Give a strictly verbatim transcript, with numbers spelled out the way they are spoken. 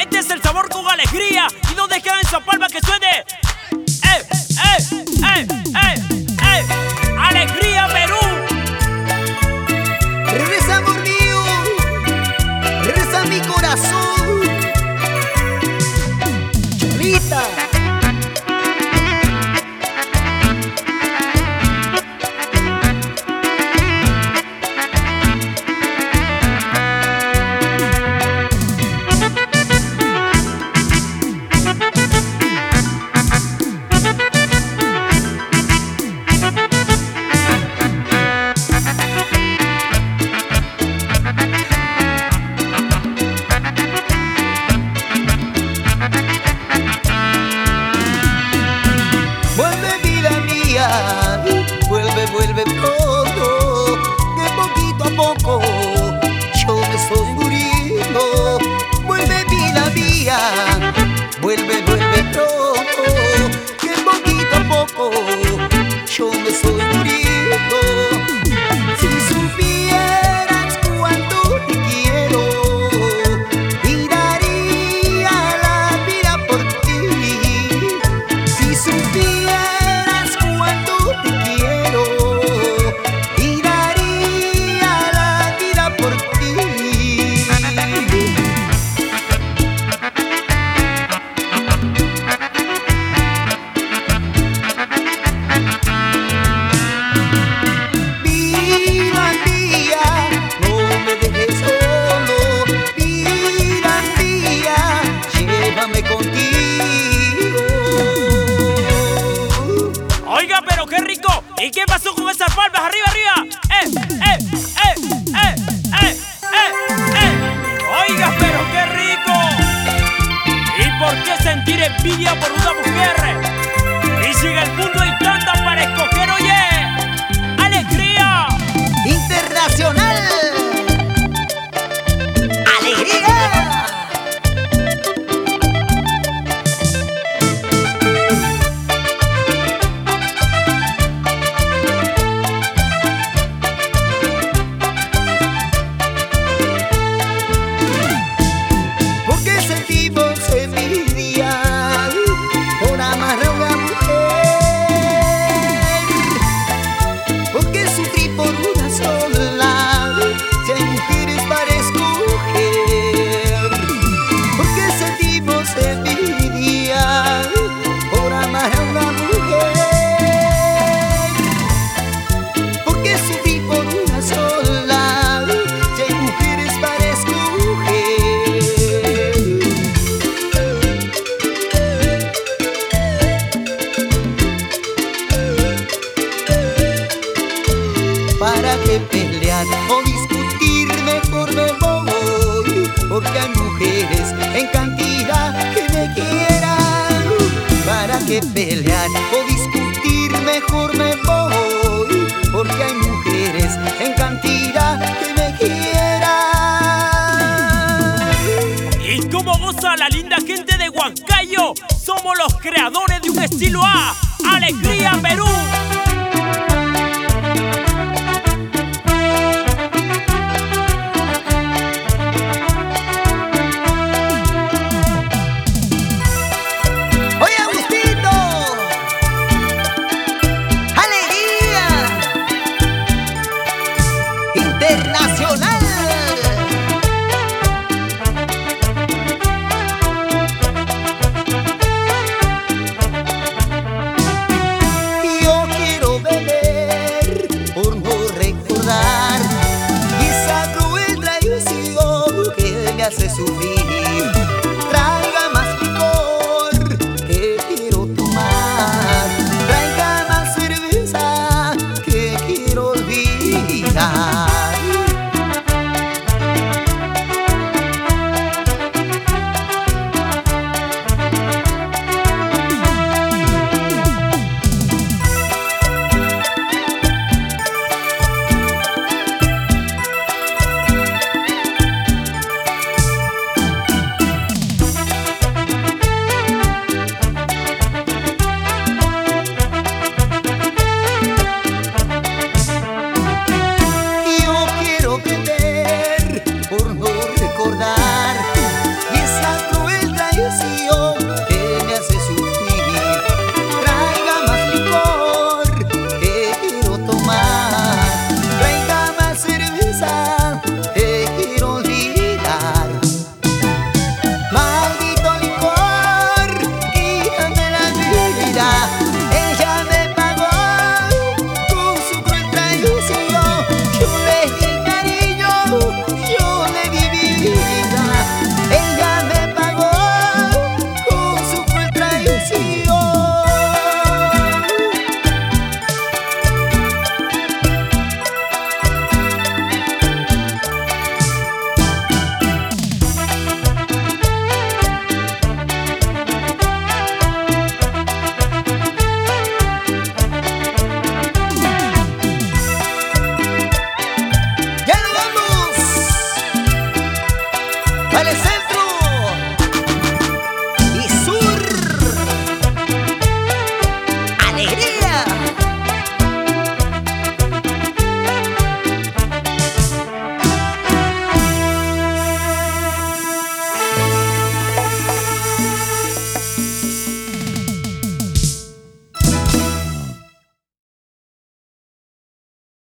Este es el sabor con alegría. ¿Y dónde queda en su palma que suene? ¡Eh, eh, eh, eh, eh! ¡Alegría, Perú! Regresa, amor mío, regresa mi corazón. Cholita. Vuelve, vuelve pronto, que poquito a poco yo me estoy muriendo. Vuelve, vida mía, vuelve, vuelve pronto, que poquito a poco yo me estoy muriendo. Si supieras cuánto te quiero y daría la vida por ti. Si supieras ¿Y qué pasó con esas palmas? ¡Arriba, arriba! ¡Eh, eh, eh, eh, eh, eh, eh! ¡Oiga, pero qué rico! ¿Y por qué sentir envidia por una mujer? Y si en el mundo hay tantas para escoger, oye, ¡alegría! Internacional. ¡Alegría! ¿Para qué pelear o discutir? Mejor me voy, porque hay mujeres en cantidad que me quieran. ¿Para qué pelear o discutir? Mejor me voy, porque hay mujeres en cantidad que me quieran. ¿Y cómo goza la linda gente de Huancayo? Somos los creadores de un estilo A. ¡Alegría, Perú! Internacional. Yo quiero beber por no recordar esa cruel traición que me hace sufrir.